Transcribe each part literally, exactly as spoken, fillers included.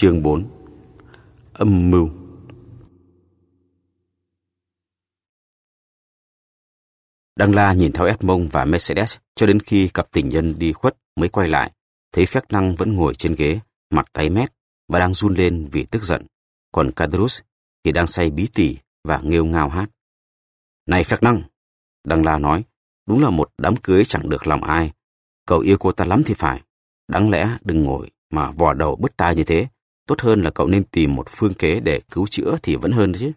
Chương bốn. Âm mưu. Đăng La nhìn theo Edmond và Mercedes cho đến khi cặp tình nhân đi khuất mới quay lại, thấy Fernand vẫn ngồi trên ghế, mặt tái mét và đang run lên vì tức giận, còn Cadrus thì đang say bí tỉ và nghêu ngao hát. Này Fernand, Đăng La nói, đúng là một đám cưới chẳng được lòng ai. Cậu yêu cô ta lắm thì phải. Đáng lẽ đừng ngồi mà vò đầu bứt tai như thế. Tốt hơn là cậu nên tìm một phương kế để cứu chữa thì vẫn hơn chứ.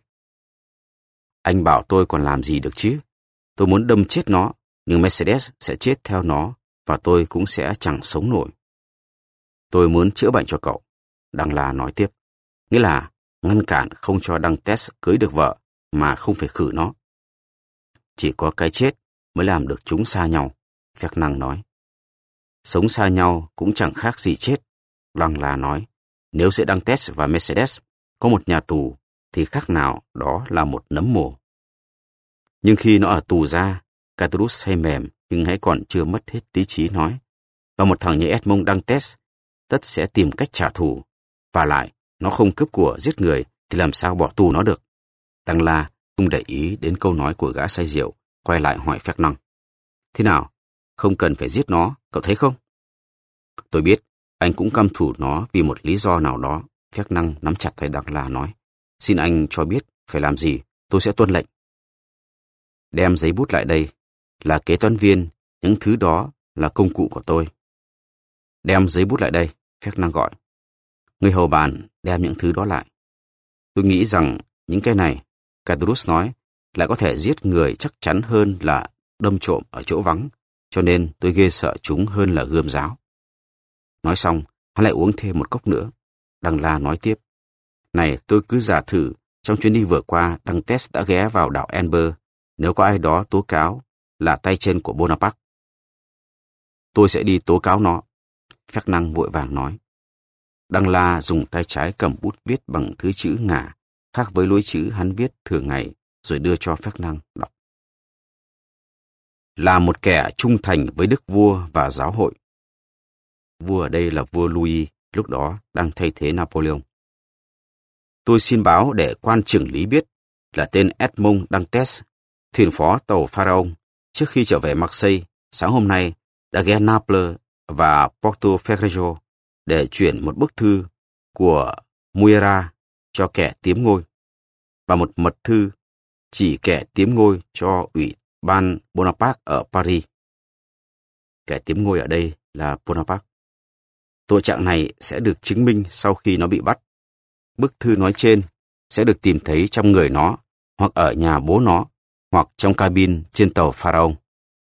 Anh bảo tôi còn làm gì được chứ. Tôi muốn đâm chết nó, nhưng Mercedes sẽ chết theo nó và tôi cũng sẽ chẳng sống nổi. Tôi muốn chữa bệnh cho cậu, Đăng La nói tiếp. Nghĩa là ngăn cản không cho Đăng Tess cưới được vợ mà không phải khử nó. Chỉ có cái chết mới làm được chúng xa nhau, Fernand nói. Sống xa nhau cũng chẳng khác gì chết, Đăng La nói. Nếu giữa Đăng Tess và Mercedes có một nhà tù thì khác nào đó là một nấm mồ. Nhưng khi nó ở tù ra, Cadrus say mềm nhưng hãy còn chưa mất hết lý trí nói. Và một thằng như Edmond Dantes tất sẽ tìm cách trả thù. Và lại, nó không cướp của giết người thì làm sao bỏ tù nó được. Đăng La không để ý đến câu nói của gã say rượu, quay lại hỏi Fernand. Thế nào? Không cần phải giết nó, cậu thấy không? Tôi biết, anh cũng căm thù nó vì một lý do nào đó. Fernand nắm chặt tay Đăng La nói. Xin anh cho biết phải làm gì, tôi sẽ tuân lệnh. Đem giấy bút lại đây, là kế toán viên, những thứ đó là công cụ của tôi. Đem giấy bút lại đây, Fernand gọi. Người hầu bàn đem những thứ đó lại. Tôi nghĩ rằng những cái này, Cadrus nói, lại có thể giết người chắc chắn hơn là đâm trộm ở chỗ vắng, cho nên tôi ghê sợ chúng hơn là gươm giáo. Nói xong, hắn lại uống thêm một cốc nữa. Đăng La nói tiếp. Này, tôi cứ giả thử, trong chuyến đi vừa qua, Đăng Tess đã ghé vào đảo Amber. Nếu có ai đó tố cáo là tay chân của Bonaparte, tôi sẽ đi tố cáo nó, Fernand vội vàng nói. Đăng La dùng tay trái cầm bút viết bằng thứ chữ ngả, khác với lối chữ hắn viết thường ngày, rồi đưa cho Fernand đọc. Là một kẻ trung thành với đức vua và giáo hội. Vua ở đây là vua Louis, lúc đó đang thay thế Napoleon. Tôi xin báo để quan trưởng lý biết là tên Edmond Dantes, thuyền phó tàu Pharaon, trước khi trở về Marseille, sáng hôm nay đã ghé Naples và Porto Ferrajo để chuyển một bức thư của Muera cho kẻ tiếm ngôi và một mật thư chỉ kẻ tiếm ngôi cho ủy ban Bonaparte ở Paris. Kẻ tiếm ngôi ở đây là Bonaparte. Tội trạng này sẽ được chứng minh sau khi nó bị bắt. Bức thư nói trên sẽ được tìm thấy trong người nó, hoặc ở nhà bố nó, hoặc trong cabin trên tàu Pharaon.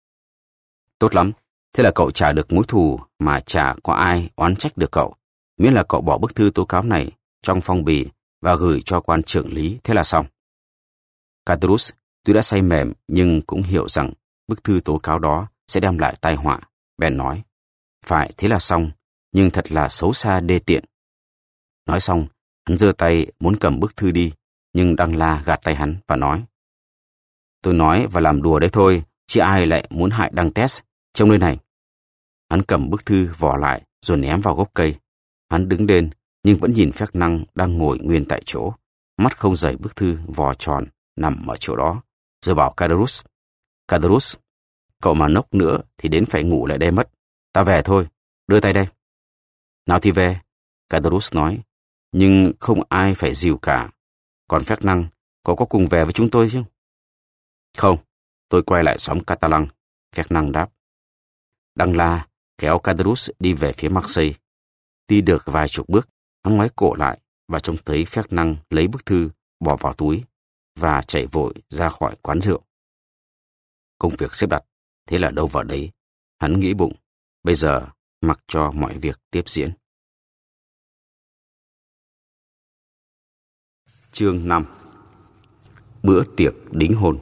Tốt lắm, thế là cậu trả được mối thù mà chả có ai oán trách được cậu, miễn là cậu bỏ bức thư tố cáo này trong phong bì và gửi cho quan trưởng lý, thế là xong. Cadrus tuy đã say mềm nhưng cũng hiểu rằng bức thư tố cáo đó sẽ đem lại tai họa, bèn nói, phải thế là xong, nhưng thật là xấu xa đê tiện. Nói xong, hắn giơ tay muốn cầm bức thư đi, nhưng Đăng La gạt tay hắn và nói, tôi nói và làm đùa đấy thôi, chứ ai lại muốn hại Đăng Tess trong nơi này. Hắn cầm bức thư vò lại rồi ném vào gốc cây. Hắn đứng lên nhưng vẫn nhìn Fernand đang ngồi nguyên tại chỗ, mắt không rời bức thư vò tròn nằm ở chỗ đó, rồi bảo Cadrus, Cadrus, cậu mà nốc nữa thì đến phải ngủ lại đây mất. Ta về thôi, đưa tay đây. Nào thì về, Cadrus nói, nhưng không ai phải dìu cả. Còn Fernand, cậu có cùng về với chúng tôi chứ? Không, tôi quay lại xóm Catalan, Fernand đáp. Đăng La kéo Cadrus đi về phía Marseille. Đi được vài chục bước, hắn ngoái cổ lại và trông thấy Fernand lấy bức thư bỏ vào túi và chạy vội ra khỏi quán rượu. Công việc xếp đặt, thế là đâu vào đấy. Hắn nghĩ bụng, bây giờ mặc cho mọi việc tiếp diễn. Chương năm. Bữa tiệc đính hôn.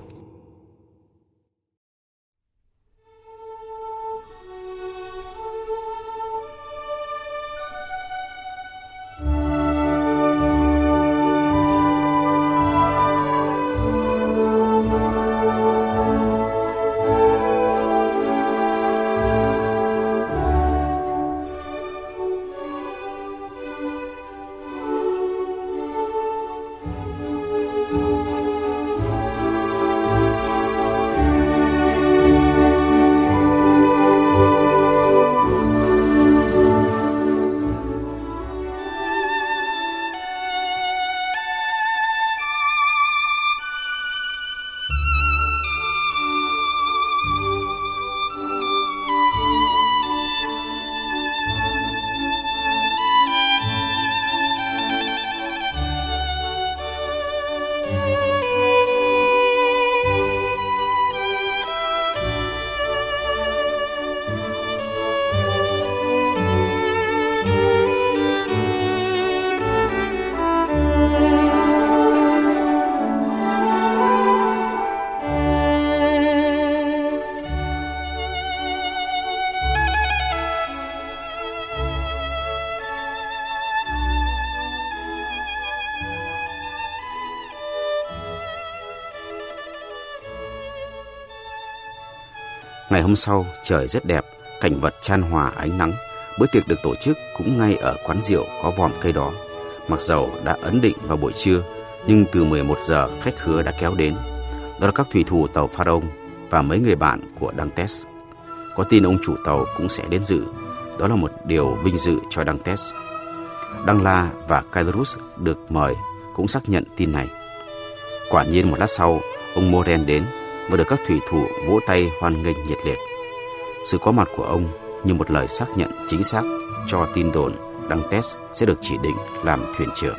Ngày hôm sau, trời rất đẹp, cảnh vật chan hòa ánh nắng. Bữa tiệc được tổ chức cũng ngay ở quán rượu có vòm cây đó. Mặc dầu đã ấn định vào buổi trưa, nhưng từ mười một giờ khách khứa đã kéo đến. Đó là các thủy thủ tàu Pharaon và mấy người bạn của Dantes. Có tin ông chủ tàu cũng sẽ đến dự. Đó là một điều vinh dự cho Dantes. Danla và Caedrus được mời cũng xác nhận tin này. Quả nhiên một lát sau, ông Moren đến và được các thủy thủ vỗ tay hoan nghênh nhiệt liệt. Sự có mặt của ông như một lời xác nhận chính xác cho tin đồn Dantes sẽ được chỉ định làm thuyền trưởng.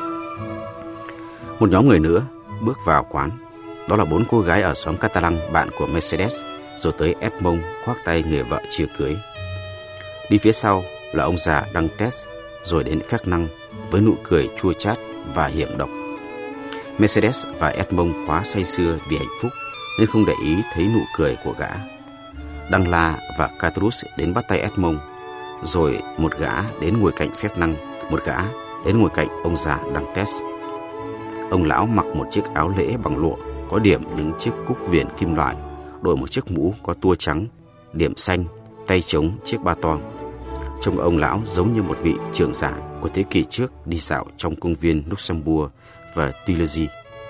Một nhóm người nữa bước vào quán. Đó là bốn cô gái ở xóm Catalan, bạn của Mercedes, rồi tới Edmond khoác tay người vợ chưa cưới. Đi phía sau là ông già Dantes, rồi đến Fernand với nụ cười chua chát và hiểm độc. Mercedes và Edmond quá say sưa vì hạnh phúc nên không để ý thấy nụ cười của gã. Danla và Caedrus đến bắt tay Edmond, rồi một gã đến ngồi cạnh Fernand, một gã đến ngồi cạnh ông già Dantes. Ông lão mặc một chiếc áo lễ bằng lụa, có điểm những chiếc cúc viền kim loại, đội một chiếc mũ có tua trắng, điểm xanh, tay chống chiếc ba toang. Trông ông lão giống như một vị trưởng giả của thế kỷ trước đi dạo trong công viên Luxembourg và Tuileries.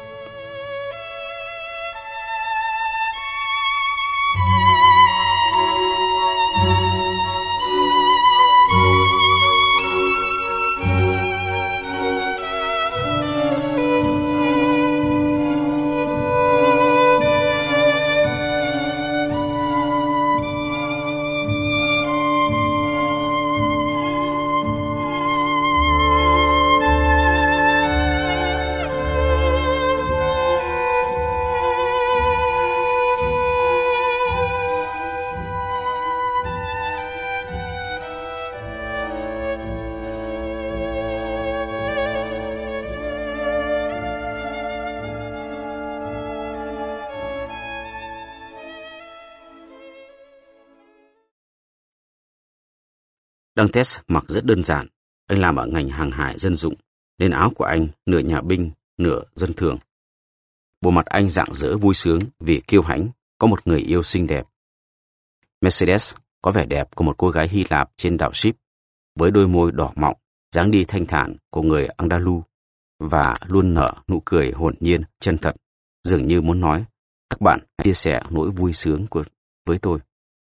Dantes mặc rất đơn giản. Anh làm ở ngành hàng hải dân dụng, nên áo của anh nửa nhà binh, nửa dân thường. Bộ mặt anh rạng rỡ vui sướng vì kiêu hãnh có một người yêu xinh đẹp. Mercedes có vẻ đẹp của một cô gái Hy Lạp trên đảo Ship, với đôi môi đỏ mọng, dáng đi thanh thản của người Andalu và luôn nở nụ cười hồn nhiên, chân thật, dường như muốn nói, các bạn hãy chia sẻ nỗi vui sướng của với tôi.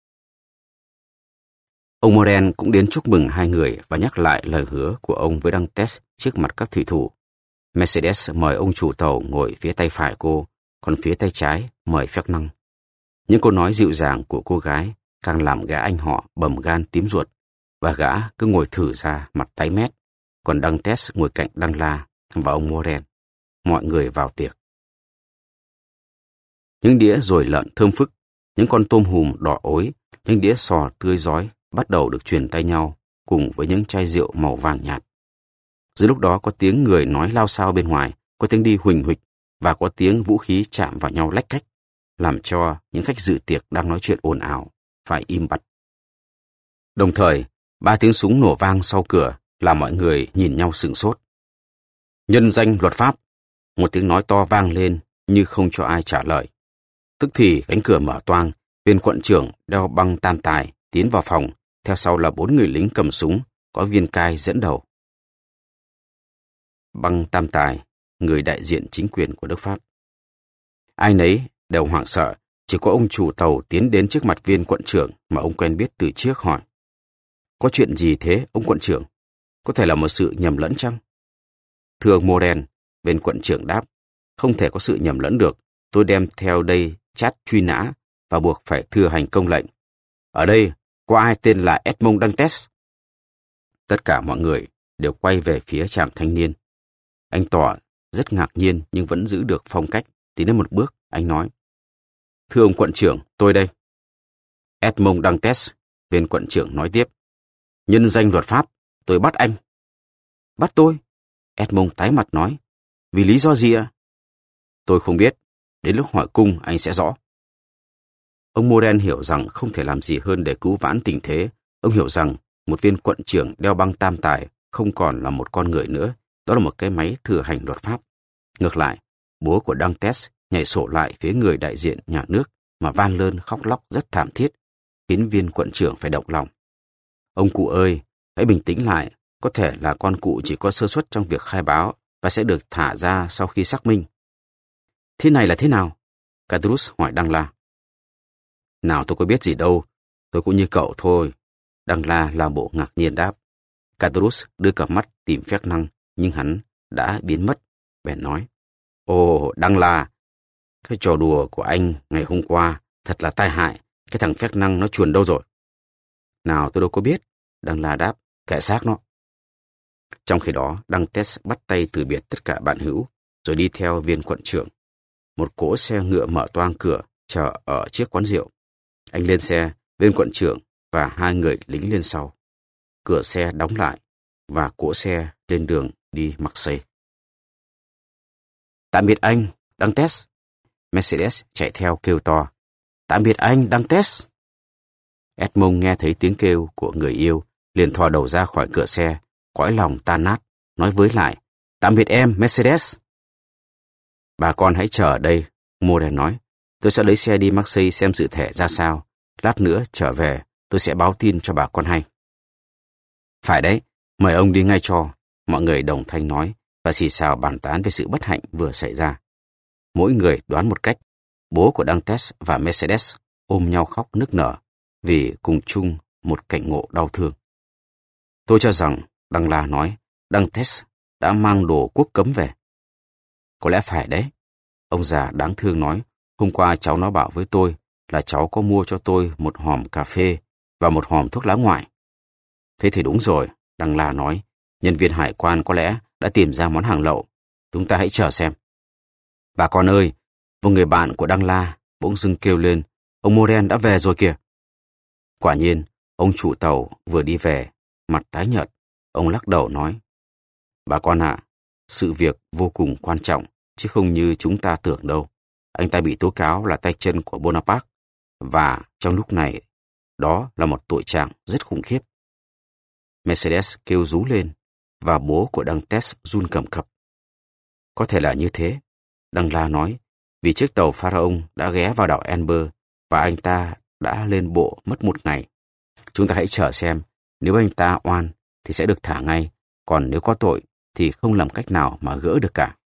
Ông Moren cũng đến chúc mừng hai người và nhắc lại lời hứa của ông với Dantes trước mặt các thủy thủ. Mercedes mời ông chủ tàu ngồi phía tay phải cô, còn phía tay trái mời Fernand. Những câu nói dịu dàng của cô gái càng làm gã anh họ bầm gan tím ruột, và gã cứ ngồi thử ra mặt tái mét, còn Dantes ngồi cạnh Danla và ông Moren. Mọi người vào tiệc. Những đĩa dồi lợn thơm phức, những con tôm hùm đỏ ối, những đĩa sò tươi rói bắt đầu được truyền tay nhau cùng với những chai rượu màu vàng nhạt. Giữa lúc đó có tiếng người nói lao xao bên ngoài, có tiếng đi huỳnh huỵch và có tiếng vũ khí chạm vào nhau lách cách, làm cho những khách dự tiệc đang nói chuyện ồn ào phải im bặt. Đồng thời, ba tiếng súng nổ vang sau cửa làm mọi người nhìn nhau sửng sốt. Nhân danh luật pháp, một tiếng nói to vang lên như không cho ai trả lời. Tức thì cánh cửa mở toang, viên quận trưởng đeo băng tam tài tiến vào phòng, theo sau là bốn người lính cầm súng, có viên cai dẫn đầu. Băng tam tài, người đại diện chính quyền của nước Pháp. Ai nấy đều hoảng sợ, chỉ có ông chủ tàu tiến đến trước mặt viên quận trưởng mà ông quen biết từ trước hỏi. Có chuyện gì thế, ông quận trưởng? Có thể là một sự nhầm lẫn chăng? Thưa ông Moren, viên quận trưởng đáp, không thể có sự nhầm lẫn được. Tôi đem theo đây chát truy nã và buộc phải thừa hành công lệnh. Ở đây có ai tên là Edmond Dantes? Tất cả mọi người đều quay về phía chàng thanh niên. Anh tỏ rất ngạc nhiên nhưng vẫn giữ được phong cách. Tiến đến một bước, anh nói. Thưa ông quận trưởng, tôi đây. Edmond Dantes, viên quận trưởng nói tiếp. Nhân danh luật pháp, tôi bắt anh. Bắt tôi? Edmond tái mặt nói. Vì lý do gì ạ? Tôi không biết. Đến lúc hỏi cung anh sẽ rõ. Ông Moren hiểu rằng không thể làm gì hơn để cứu vãn tình thế. Ông hiểu rằng một viên quận trưởng đeo băng tam tài không còn là một con người nữa. Đó là một cái máy thừa hành luật pháp. Ngược lại, bố của Dantes nhảy sổ lại phía người đại diện nhà nước mà van lơn khóc lóc rất thảm thiết, khiến viên quận trưởng phải động lòng. Ông cụ ơi, hãy bình tĩnh lại, có thể là con cụ chỉ có sơ suất trong việc khai báo và sẽ được thả ra sau khi xác minh. Thế này là thế nào? Cadrus hỏi Đăng La. Nào tôi có biết gì đâu, tôi cũng như cậu thôi. Đăng La làm bộ ngạc nhiên đáp. Cadrus đưa cặp mắt tìm phép năng, nhưng hắn đã biến mất. Bèn nói, ồ, Đăng La, cái trò đùa của anh ngày hôm qua thật là tai hại. Cái thằng phép năng nó chuồn đâu rồi? Nào tôi đâu có biết. Đăng La đáp, kệ xác nó. Trong khi đó, Đăng Tess bắt tay từ biệt tất cả bạn hữu, rồi đi theo viên quận trưởng. Một cỗ xe ngựa mở toang cửa, chờ ở chiếc quán rượu. Anh lên xe, viên quận trưởng và hai người lính lên sau. Cửa xe đóng lại, và cỗ xe lên đường đi Marseille. Tạm biệt anh, Đăng Tess. Mercedes chạy theo kêu to. Tạm biệt anh, Đăng Tess. Edmond nghe thấy tiếng kêu của người yêu, liền thò đầu ra khỏi cửa xe, cõi lòng tan nát, nói với lại, tạm biệt em, Mercedes. Bà con hãy chờ ở đây, Moren nói. Tôi sẽ lấy xe đi Marseille xem sự thể ra sao. Lát nữa trở về, tôi sẽ báo tin cho bà con hay. Phải đấy, mời ông đi ngay cho, mọi người đồng thanh nói và xì xào bàn tán về sự bất hạnh vừa xảy ra. Mỗi người đoán một cách. Bố của Đăng Tess và Mercedes ôm nhau khóc nức nở vì cùng chung một cảnh ngộ đau thương. Tôi cho rằng, Đăng La nói, Đăng Tess đã mang đồ quốc cấm về. Có lẽ phải đấy. Ông già đáng thương nói, hôm qua cháu nó bảo với tôi là cháu có mua cho tôi một hòm cà phê và một hòm thuốc lá ngoại. Thế thì đúng rồi, Đăng La nói, nhân viên hải quan có lẽ đã tìm ra món hàng lậu. Chúng ta hãy chờ xem. Bà con ơi, một người bạn của Đăng La bỗng dưng kêu lên, ông Moren đã về rồi kìa. Quả nhiên, ông chủ tàu vừa đi về, mặt tái nhợt, ông lắc đầu nói, bà con ạ, sự việc vô cùng quan trọng, chứ không như chúng ta tưởng đâu. Anh ta bị tố cáo là tay chân của Bonaparte, và trong lúc này, đó là một tội trạng rất khủng khiếp. Mercedes kêu rú lên, và bố của Đăng Tess run cầm cập. Có thể là như thế, Đăng La nói, vì chiếc tàu Pharaon đã ghé vào đảo Elbe, và anh ta đã lên bộ mất một ngày. Chúng ta hãy chờ xem, nếu anh ta oan thì sẽ được thả ngay, còn nếu có tội thì không làm cách nào mà gỡ được cả.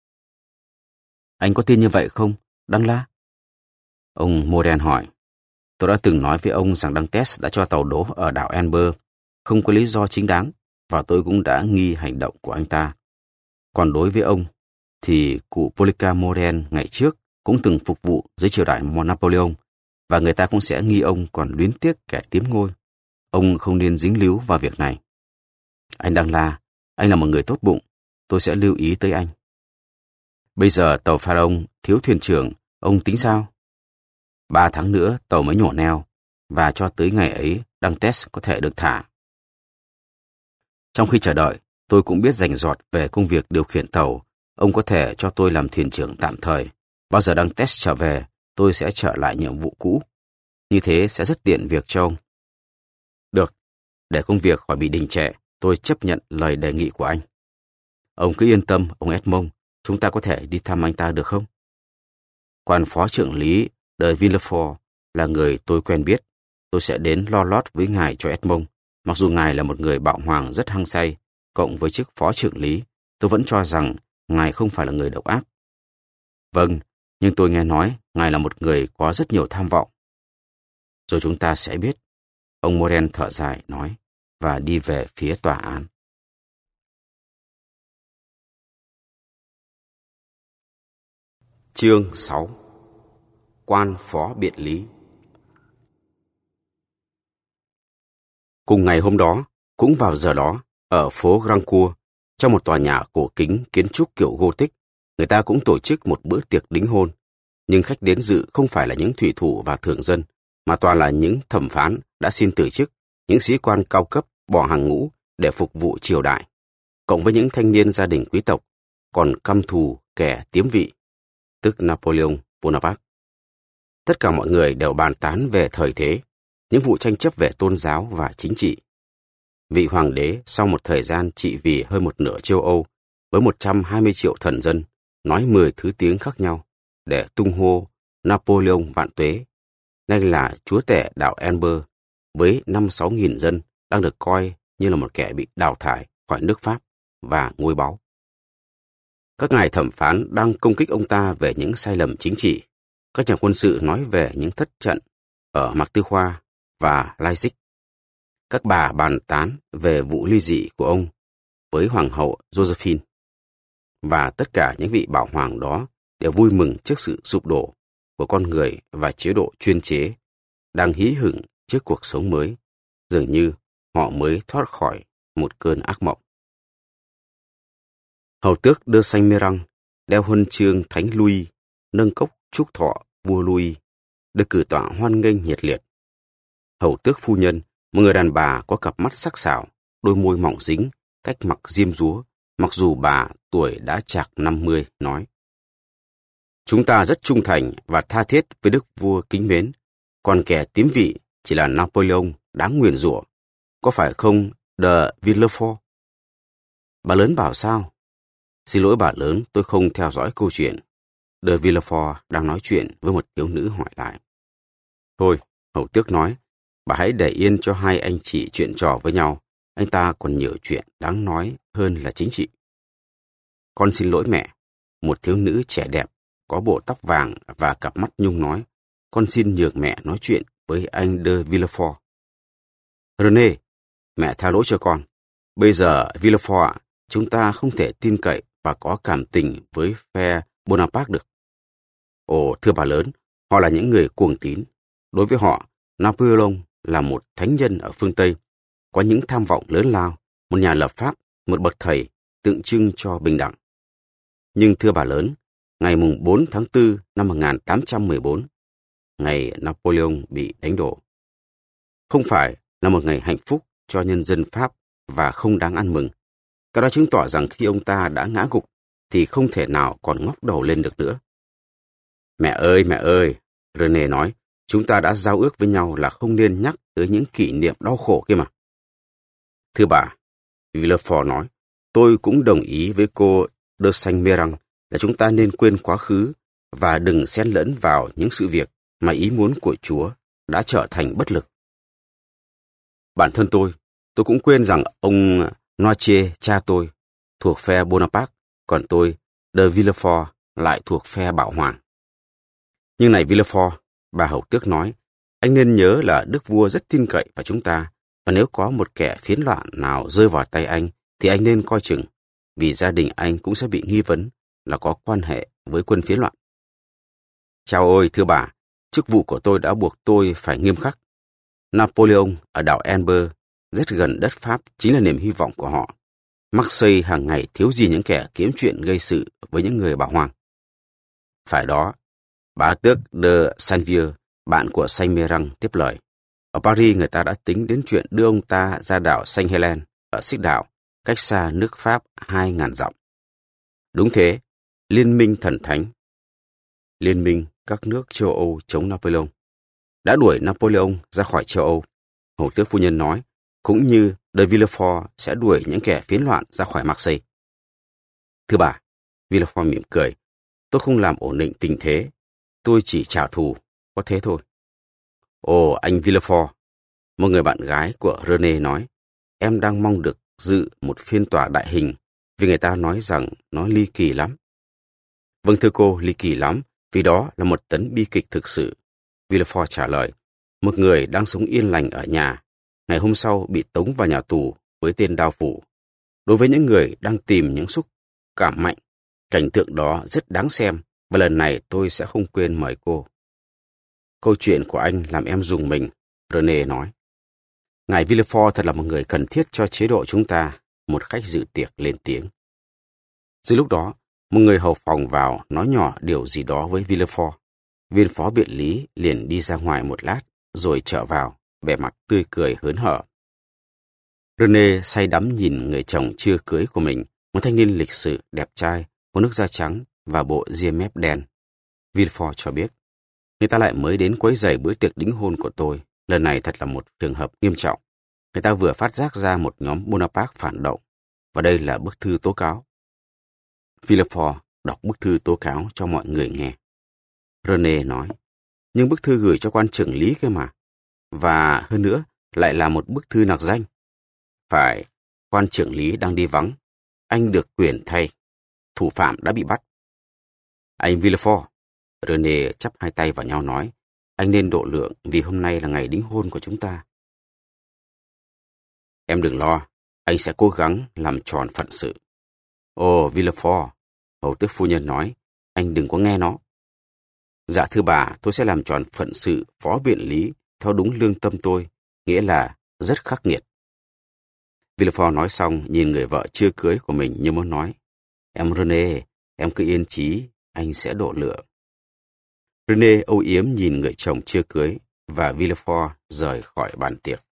Anh có tin như vậy không, Đăng La? Ông Moren hỏi. Tôi đã từng nói với ông rằng Đăng Tess đã cho tàu đỗ ở đảo Elbe, không có lý do chính đáng, và tôi cũng đã nghi hành động của anh ta. Còn đối với ông, thì cụ Policar Moren ngày trước cũng từng phục vụ dưới triều đại Napoleon, và người ta cũng sẽ nghi ông còn luyến tiếc kẻ tiếm ngôi. Ông không nên dính líu vào việc này. Anh Đăng La, anh là một người tốt bụng, tôi sẽ lưu ý tới anh. Bây giờ tàu Pharaon thiếu thuyền trưởng, ông tính sao? Ba tháng nữa tàu mới nhổ neo, và cho tới ngày ấy Đăng Tess có thể được thả. Trong khi chờ đợi, tôi cũng biết rành rọt về công việc điều khiển tàu. Ông có thể cho tôi làm thuyền trưởng tạm thời. Bao giờ Đăng Tess trở về, tôi sẽ trở lại nhiệm vụ cũ. Như thế sẽ rất tiện việc cho ông. Được, để công việc khỏi bị đình trệ, tôi chấp nhận lời đề nghị của anh. Ông cứ yên tâm, ông Edmond, chúng ta có thể đi thăm anh ta được không? Quan phó trưởng lý de Villefort là người tôi quen biết. Tôi sẽ đến lo lót với ngài cho Edmond. Mặc dù ngài là một người bạo hoàng rất hăng say, cộng với chức phó trưởng lý, tôi vẫn cho rằng ngài không phải là người độc ác. Vâng, nhưng tôi nghe nói ngài là một người có rất nhiều tham vọng. Rồi chúng ta sẽ biết. Ông Moren thở dài nói, và đi về phía tòa án. Chương sáu. Quan phó biện lý. Cùng ngày hôm đó, cũng vào giờ đó, ở phố Grandcourt, trong một tòa nhà cổ kính kiến trúc kiểu Gothic, người ta cũng tổ chức một bữa tiệc đính hôn. Nhưng khách đến dự không phải là những thủy thủ và thường dân, mà toàn là những thẩm phán đã xin từ chức, những sĩ quan cao cấp bỏ hàng ngũ để phục vụ triều đại, cộng với những thanh niên gia đình quý tộc, còn căm thù kẻ tiếm vị, tức Napoleon Bonaparte. Tất cả mọi người đều bàn tán về thời thế, những vụ tranh chấp về tôn giáo và chính trị. Vị hoàng đế sau một thời gian trị vì hơn một nửa châu Âu, với một trăm hai mươi triệu thần dân, nói mười thứ tiếng khác nhau để tung hô Napoleon vạn tuế, nay là chúa tể đảo Amber, với năm sáu nghìn dân, đang được coi như là một kẻ bị đào thải khỏi nước Pháp và ngôi báu. Các ngài thẩm phán đang công kích ông ta về những sai lầm chính trị. Các nhà quân sự nói về những thất trận ở Mạc Tư Khoa và Leipzig. Các bà bàn tán về vụ ly dị của ông với Hoàng hậu Josephine. Và tất cả những vị bảo hoàng đó đều vui mừng trước sự sụp đổ của con người và chế độ chuyên chế, đang hí hửng trước cuộc sống mới, dường như họ mới thoát khỏi một cơn ác mộng. Hầu tước de Saint-Méran đeo huân chương Thánh Louis, nâng cốc chúc thọ vua Louis, được cử tọa hoan nghênh nhiệt liệt. Hầu tước phu nhân, một người đàn bà có cặp mắt sắc sảo, đôi môi mỏng dính, cách mặc diêm dúa, mặc dù bà tuổi đã chạc năm mươi, nói: Chúng ta rất trung thành và tha thiết với đức vua kính mến, còn kẻ tím vị chỉ là Napoleon đáng nguyền rủa, có phải không, de Villefort? Bà lớn bảo sao? Xin lỗi bà lớn, tôi không theo dõi câu chuyện. De Villefort đang nói chuyện với một thiếu nữ hỏi lại. Thôi, hầu tước nói, bà hãy để yên cho hai anh chị chuyện trò với nhau. Anh ta còn nhiều chuyện đáng nói hơn là chính trị. Con xin lỗi mẹ. Một thiếu nữ trẻ đẹp, có bộ tóc vàng và cặp mắt nhung nói. Con xin nhường mẹ nói chuyện với anh de Villefort. René, mẹ tha lỗi cho con. Bây giờ, Villefort ạ, chúng ta không thể tin cậy và có cảm tình với phe Bonaparte được. Ồ, thưa bà lớn, họ là những người cuồng tín. Đối với họ, Napoleon là một thánh nhân ở phương Tây, có những tham vọng lớn lao, một nhà lập pháp, một bậc thầy, tượng trưng cho bình đẳng. Nhưng thưa bà lớn, ngày bốn tháng tư năm một nghìn tám trăm mười bốn, ngày Napoleon bị đánh đổ, không phải là một ngày hạnh phúc cho nhân dân Pháp và không đáng ăn mừng. Cái đó chứng tỏ rằng khi ông ta đã ngã gục thì không thể nào còn ngóc đầu lên được nữa. Mẹ ơi, mẹ ơi, René nói, chúng ta đã giao ước với nhau là không nên nhắc tới những kỷ niệm đau khổ kia mà. Thưa bà, Villefort nói, tôi cũng đồng ý với cô de Saint-Méran là chúng ta nên quên quá khứ và đừng xen lẫn vào những sự việc mà ý muốn của Chúa đã trở thành bất lực. Bản thân tôi, tôi cũng quên rằng ông Noailles, cha tôi, thuộc phe Bonaparte, còn tôi, de Villefort, lại thuộc phe Bảo Hoàng. Nhưng này Villefort, bà hầu tước nói, anh nên nhớ là đức vua rất tin cậy vào chúng ta, và nếu có một kẻ phiến loạn nào rơi vào tay anh, thì anh nên coi chừng, vì gia đình anh cũng sẽ bị nghi vấn là có quan hệ với quân phiến loạn. Chao ôi, thưa bà, chức vụ của tôi đã buộc tôi phải nghiêm khắc. Napoleon ở đảo Amber, rất gần đất Pháp, chính là niềm hy vọng của họ. Marseille hàng ngày thiếu gì những kẻ kiếm chuyện gây sự với những người Bảo Hoàng. Phải đó, bá tước de Saint-Vieux, bạn của Saint-Méran, tiếp lời. Ở Paris người ta đã tính đến chuyện đưa ông ta ra đảo Saint-Hélène ở xích đảo, cách xa nước Pháp hai ngàn dặm. Đúng thế, liên minh thần thánh, liên minh các nước châu Âu chống Napoleon, đã đuổi Napoleon ra khỏi châu Âu. Hầu tước phu nhân nói, cũng như de Villefort sẽ đuổi những kẻ phiến loạn ra khỏi Marseille. Thưa bà, Villefort mỉm cười, tôi không làm ổn định tình thế, tôi chỉ trả thù, có thế thôi. Ồ, anh Villefort, một người bạn gái của René nói, em đang mong được dự một phiên tòa đại hình, vì người ta nói rằng nó ly kỳ lắm. Vâng thưa cô, ly kỳ lắm, vì đó là một tấn bi kịch thực sự. Villefort trả lời, một người đang sống yên lành ở nhà, ngày hôm sau bị tống vào nhà tù với tên đao phủ. Đối với những người đang tìm những xúc cảm mạnh, cảnh tượng đó rất đáng xem, và lần này tôi sẽ không quên mời cô. Câu chuyện của anh làm em rùng mình, René nói. Ngài Villefort thật là một người cần thiết cho chế độ chúng ta, một khách dự tiệc lên tiếng. Giữa lúc đó, một người hầu phòng vào nói nhỏ điều gì đó với Villefort. Viên phó biện lý liền đi ra ngoài một lát, rồi trở vào, vẻ mặt tươi cười hớn hở. René say đắm nhìn người chồng chưa cưới của mình, một thanh niên lịch sự, đẹp trai, có nước da trắng và bộ ria mép đen. Villefort cho biết, người ta lại mới đến quấy rầy bữa tiệc đính hôn của tôi. Lần này thật là một trường hợp nghiêm trọng. Người ta vừa phát giác ra một nhóm Bonaparte phản động, và đây là bức thư tố cáo. Villefort đọc bức thư tố cáo cho mọi người nghe. René nói, Nhưng bức thư gửi cho quan trưởng lý cơ mà. Và hơn nữa, lại là một bức thư nặc danh. Phải, quan trưởng lý đang đi vắng. Anh được quyền thay. Thủ phạm đã bị bắt. Anh Villefort, René chắp hai tay vào nhau nói, anh nên độ lượng vì hôm nay là ngày đính hôn của chúng ta. Em đừng lo, anh sẽ cố gắng làm tròn phận sự. Ồ, Villefort, hầu tước phu nhân nói, anh đừng có nghe nó. Dạ thưa bà, tôi sẽ làm tròn phận sự phó biện lý theo đúng lương tâm tôi, nghĩa là rất khắc nghiệt. Villefort nói xong nhìn người vợ chưa cưới của mình như muốn nói, em René, em cứ yên chí, anh sẽ độ lượng. René âu yếm nhìn người chồng chưa cưới và Villefort rời khỏi bàn tiệc.